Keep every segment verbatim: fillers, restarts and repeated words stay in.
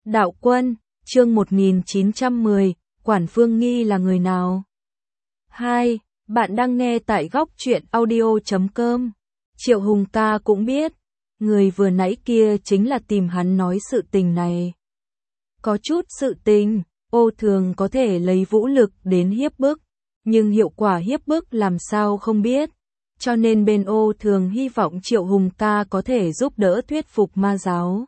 Đạo Quân, chương một nghìn chín trăm mười, Quản Phương Nghi là người nào? hai. Bạn đang nghe tại góc truyện audio chấm com. Triệu Hùng ca cũng biết, người vừa nãy kia chính là tìm hắn nói sự tình này. Có chút sự tình, Ô Thường có thể lấy vũ lực đến hiếp bức, nhưng hiệu quả hiếp bức làm sao không biết. Cho nên bên Ô Thường hy vọng Triệu Hùng ca có thể giúp đỡ thuyết phục ma giáo.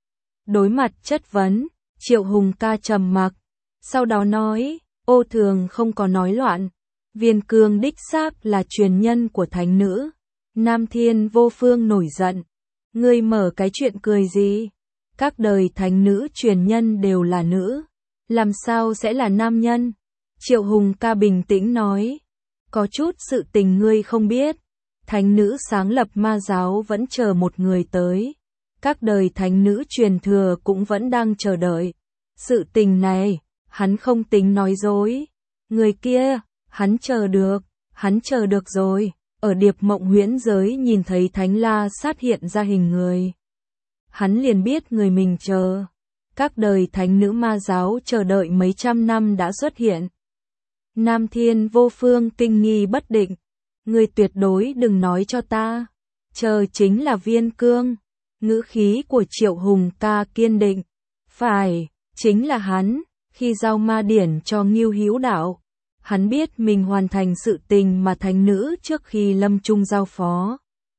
Đối mặt chất vấn, Triệu Hùng ca trầm mặc, sau đó nói, Ô Thường không có nói loạn. Viên Cương đích xác là truyền nhân của thánh nữ. Nam Thiên Vô Phương nổi giận. Ngươi mở cái chuyện cười gì? Các đời thánh nữ truyền nhân đều là nữ. Làm sao sẽ là nam nhân? Triệu Hùng ca bình tĩnh nói. Có chút sự tình ngươi không biết. Thánh nữ sáng lập ma giáo vẫn chờ một người tới. Các đời thánh nữ truyền thừa cũng vẫn đang chờ đợi. Sự tình này, hắn không tính nói dối. Người kia, hắn chờ được, hắn chờ được rồi. Ở Điệp Mộng huyễn giới nhìn thấy Thánh La Sát hiện ra hình người. Hắn liền biết người mình chờ. Các đời thánh nữ ma giáo chờ đợi mấy trăm năm đã xuất hiện. Nam Thiên Vô Phương kinh nghi bất định. Người tuyệt đối đừng nói cho ta. Chờ chính là Viên Cương. Ngữ khí của Triệu Hùng ca kiên định. Phải, chính là hắn. Khi giao ma điển cho Ngưu Hữu Đạo, hắn biết mình hoàn thành sự tình mà thánh nữ trước khi lâm chung giao phó.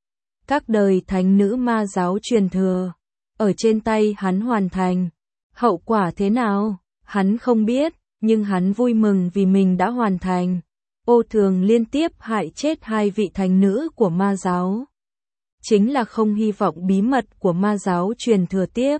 Các đời thánh nữ ma giáo truyền thừa, ở trên tay hắn hoàn thành. Hậu quả thế nào, hắn không biết, nhưng hắn vui mừng vì mình đã hoàn thành. Ô Thường liên tiếp hại chết hai vị thánh nữ của ma giáo. Chính là không hy vọng bí mật của ma giáo truyền thừa tiếp.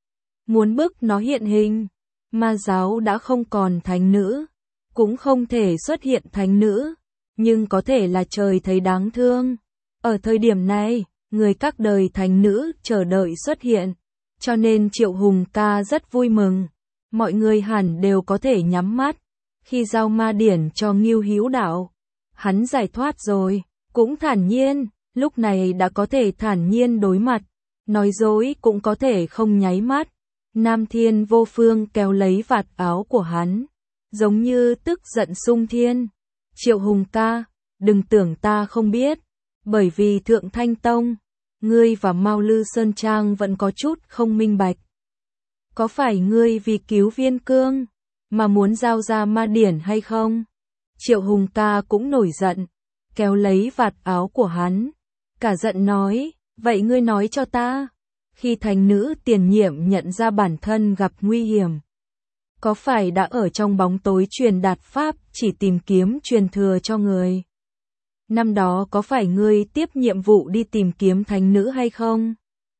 Muốn bức nó hiện hình, ma giáo đã không còn thánh nữ, cũng không thể xuất hiện thánh nữ, nhưng có thể là trời thấy đáng thương. Ở thời điểm này, người các đời thánh nữ chờ đợi xuất hiện, cho nên Triệu Hùng ca rất vui mừng. Mọi người hẳn đều có thể nhắm mắt. Khi giao ma điển cho Ngưu Hữu Đạo, hắn giải thoát rồi, cũng thản nhiên, lúc này đã có thể thản nhiên đối mặt, nói dối cũng có thể không nháy mắt. Nam Thiên Vô Phương kéo lấy vạt áo của hắn, giống như tức giận xung thiên. Triệu Hùng ca, đừng tưởng ta không biết, bởi vì Thượng Thanh Tông, ngươi và Mao Lư Sơn Trang vẫn có chút không minh bạch. Có phải ngươi vì cứu Viên Cương mà muốn giao ra ma điển hay không? Triệu Hùng ca cũng nổi giận, kéo lấy vạt áo của hắn, cả giận nói, vậy ngươi nói cho ta, khi thánh nữ tiền nhiệm nhận ra bản thân gặp nguy hiểm, có phải đã ở trong bóng tối truyền đạt pháp chỉ tìm kiếm truyền thừa cho người? Năm đó có phải ngươi tiếp nhiệm vụ đi tìm kiếm thánh nữ hay không?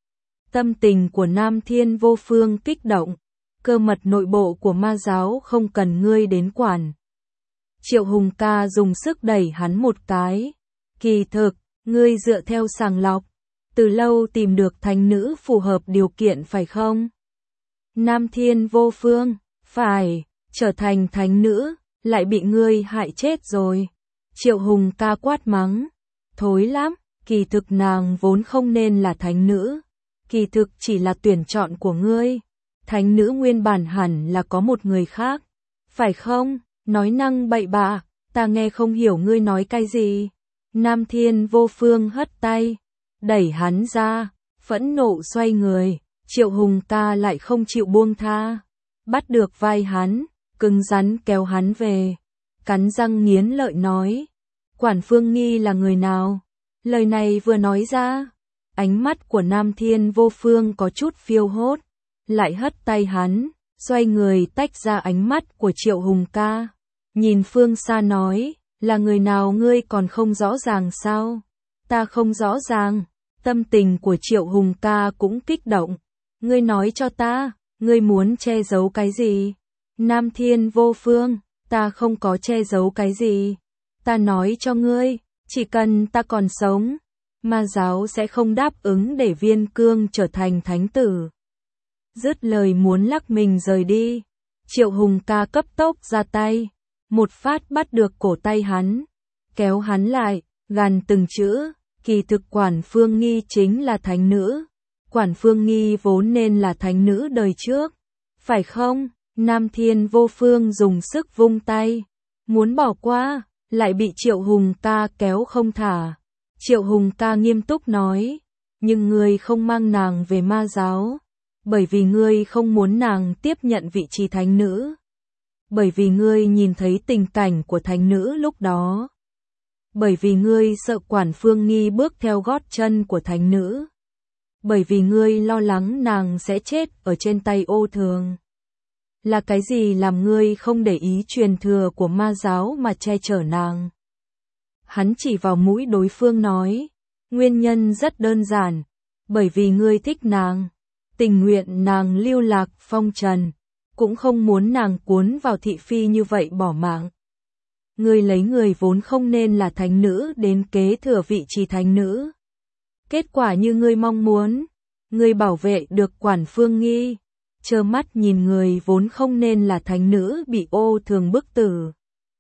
Tâm tình của Nam Thiên Vô Phương kích động, cơ mật nội bộ của ma giáo không cần ngươi đến quản. Triệu Hùng ca dùng sức đẩy hắn một cái. Kỳ thực, ngươi dựa theo sàng lọc, từ lâu tìm được thánh nữ phù hợp điều kiện phải không? Nam Thiên Vô Phương, phải, trở thành thánh nữ, lại bị ngươi hại chết rồi. Triệu Hùng ca quát mắng, thối lắm, kỳ thực nàng vốn không nên là thánh nữ, kỳ thực chỉ là tuyển chọn của ngươi. Thánh nữ nguyên bản hẳn là có một người khác, phải không? Nói năng bậy bạ, ta nghe không hiểu ngươi nói cái gì. Nam Thiên Vô Phương hất tay, đẩy hắn ra, phẫn nộ xoay người. Triệu Hùng ca lại không chịu buông tha, bắt được vai hắn, cứng rắn kéo hắn về, cắn răng nghiến lợi nói, Quản Phương Nghi là người nào? Lời này vừa nói ra, ánh mắt của Nam Thiên Vô Phương có chút phiêu hốt, lại hất tay hắn, xoay người tách ra ánh mắt của Triệu Hùng ca, nhìn phương xa nói, là người nào ngươi còn không rõ ràng sao? Ta không rõ ràng. Tâm tình của Triệu Hùng ca cũng kích động. Ngươi nói cho ta, ngươi muốn che giấu cái gì? Nam Thiên Vô Phương, ta không có che giấu cái gì. Ta nói cho ngươi, chỉ cần ta còn sống, ma giáo sẽ không đáp ứng để Viên Cương trở thành thánh tử. Dứt lời muốn lắc mình rời đi, Triệu Hùng ca cấp tốc ra tay, một phát bắt được cổ tay hắn, kéo hắn lại, gằn từng chữ, kỳ thực Quản Phương Nghi chính là thánh nữ. Quản Phương Nghi vốn nên là thánh nữ đời trước, phải không? Nam Thiên Vô Phương dùng sức vung tay, muốn bỏ qua, lại bị Triệu Hùng ca kéo không thả. Triệu Hùng ca nghiêm túc nói, nhưng ngươi không mang nàng về ma giáo, bởi vì ngươi không muốn nàng tiếp nhận vị trí thánh nữ. Bởi vì ngươi nhìn thấy tình cảnh của thánh nữ lúc đó. Bởi vì ngươi sợ Quản Phương Nghi bước theo gót chân của thánh nữ. Bởi vì ngươi lo lắng nàng sẽ chết ở trên tay Ô Thường. Là cái gì làm ngươi không để ý truyền thừa của ma giáo mà che chở nàng? Hắn chỉ vào mũi đối phương nói, nguyên nhân rất đơn giản, bởi vì ngươi thích nàng, tình nguyện nàng lưu lạc phong trần, cũng không muốn nàng cuốn vào thị phi như vậy bỏ mạng. Ngươi lấy người vốn không nên là thánh nữ đến kế thừa vị trí thánh nữ. Kết quả như ngươi mong muốn, ngươi bảo vệ được Quản Phương Nghi, trơ mắt nhìn người vốn không nên là thánh nữ bị Ô Thường bức tử.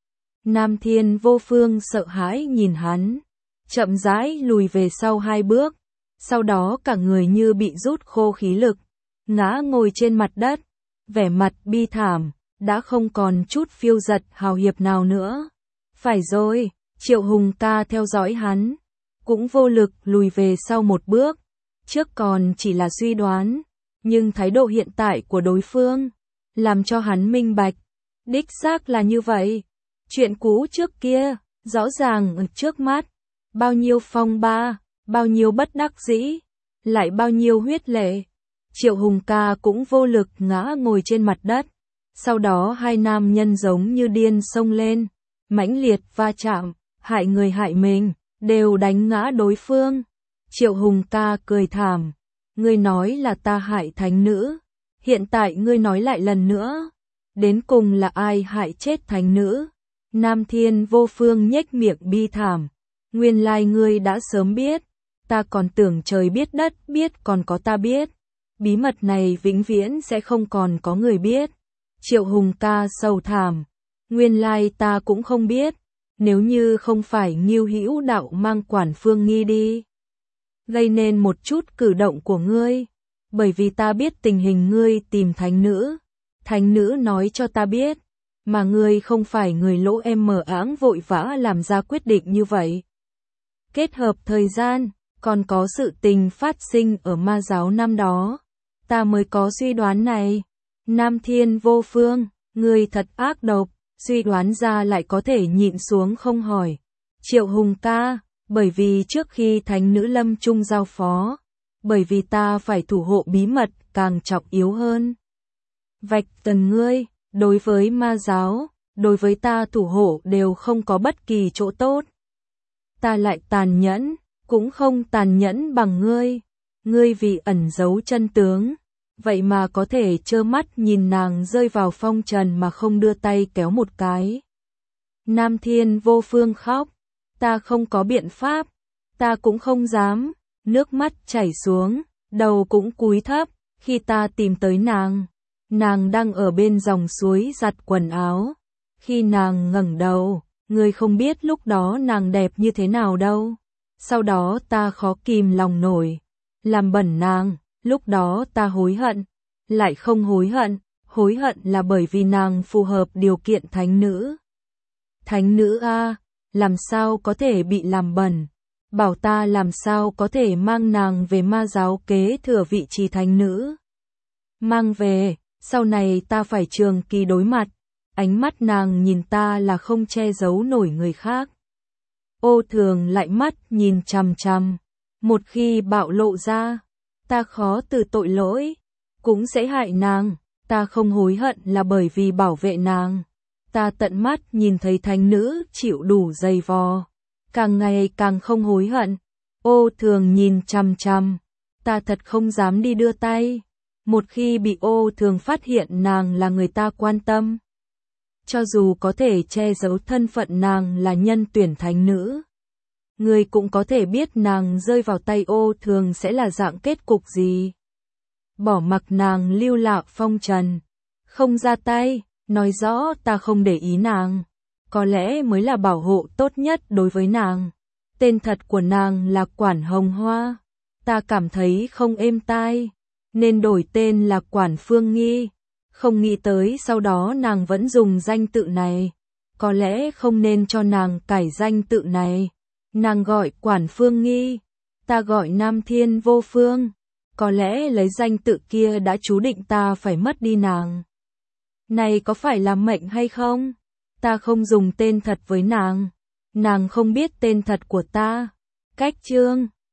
Nam Thiên Vô Phương sợ hãi nhìn hắn, chậm rãi lùi về sau hai bước, sau đó cả người như bị rút khô khí lực, ngã ngồi trên mặt đất, vẻ mặt bi thảm, đã không còn chút phiêu giật hào hiệp nào nữa. Phải rồi, Triệu Hùng ca theo dõi hắn, cũng vô lực lùi về sau một bước, trước còn chỉ là suy đoán, nhưng thái độ hiện tại của đối phương, làm cho hắn minh bạch, đích xác là như vậy. Chuyện cũ trước kia, rõ ràng ở trước mắt, bao nhiêu phong ba, bao nhiêu bất đắc dĩ, lại bao nhiêu huyết lệ. Triệu Hùng ca cũng vô lực ngã ngồi trên mặt đất, sau đó hai nam nhân giống như điên xông lên, mãnh liệt va chạm, hại người hại mình, đều đánh ngã đối phương. Triệu Hùng ca cười thảm, ngươi nói là ta hại thánh nữ, hiện tại ngươi nói lại lần nữa, đến cùng là ai hại chết thánh nữ? Nam Thiên Vô Phương nhếch miệng bi thảm, nguyên lai ngươi đã sớm biết, ta còn tưởng trời biết đất biết còn có ta biết, bí mật này vĩnh viễn sẽ không còn có người biết. Triệu Hùng ca sầu thảm, nguyên lai ta cũng không biết, nếu như không phải Ngưu Hữu Đạo mang Quản Phương Nghi đi, gây nên một chút cử động của ngươi, bởi vì ta biết tình hình ngươi tìm thánh nữ, thánh nữ nói cho ta biết, mà ngươi không phải người lỗ em mờ áng vội vã làm ra quyết định như vậy. Kết hợp thời gian, còn có sự tình phát sinh ở ma giáo năm đó, ta mới có suy đoán này. Nam Thiên Vô Phương, ngươi thật ác độc, suy đoán ra lại có thể nhịn xuống không hỏi. Triệu Hùng ca, bởi vì trước khi thánh nữ lâm chung giao phó, bởi vì ta phải thủ hộ bí mật càng trọng yếu hơn. Vạch tần ngươi, đối với ma giáo, đối với ta thủ hộ đều không có bất kỳ chỗ tốt. Ta lại tàn nhẫn, cũng không tàn nhẫn bằng ngươi. Ngươi vì ẩn giấu chân tướng, vậy mà có thể trơ mắt nhìn nàng rơi vào phong trần mà không đưa tay kéo một cái. Nam Thiên Vô Phương khóc, ta không có biện pháp, ta cũng không dám, nước mắt chảy xuống, đầu cũng cúi thấp, khi ta tìm tới nàng, nàng đang ở bên dòng suối giặt quần áo, khi nàng ngẩng đầu, ngươi không biết lúc đó nàng đẹp như thế nào đâu, sau đó ta khó kìm lòng nổi, làm bẩn nàng, lúc đó ta hối hận, lại không hối hận, hối hận là bởi vì nàng phù hợp điều kiện thánh nữ. Thánh nữ a, làm sao có thể bị làm bẩn, bảo ta làm sao có thể mang nàng về ma giáo kế thừa vị trí thánh nữ. Mang về, sau này ta phải trường kỳ đối mặt, ánh mắt nàng nhìn ta là không che giấu nổi người khác. Ô Thường lại mắt nhìn chằm chằm, một khi bạo lộ ra, ta khó từ tội lỗi, cũng sẽ hại nàng, ta không hối hận là bởi vì bảo vệ nàng. Ta tận mắt nhìn thấy thánh nữ chịu đủ dày vò, càng ngày càng không hối hận. Ô Thường nhìn chằm chằm, ta thật không dám đi đưa tay, một khi bị Ô Thường phát hiện nàng là người ta quan tâm. Cho dù có thể che giấu thân phận nàng là nhân tuyển thánh nữ, người cũng có thể biết nàng rơi vào tay Ô Thường sẽ là dạng kết cục gì. Bỏ mặc nàng lưu lạc phong trần, không ra tay, nói rõ ta không để ý nàng, có lẽ mới là bảo hộ tốt nhất đối với nàng. Tên thật của nàng là Quản Hồng Hoa, ta cảm thấy không êm tai, nên đổi tên là Quản Phương Nghi. Không nghĩ tới sau đó nàng vẫn dùng danh tự này. Có lẽ không nên cho nàng cải danh tự này. Nàng gọi Quản Phương Nghi, ta gọi Nam Thiên Vô Phương. Có lẽ lấy danh tự kia đã chú định ta phải mất đi nàng. Này có phải là mệnh hay không? Ta không dùng tên thật với nàng. Nàng không biết tên thật của ta. Cách chương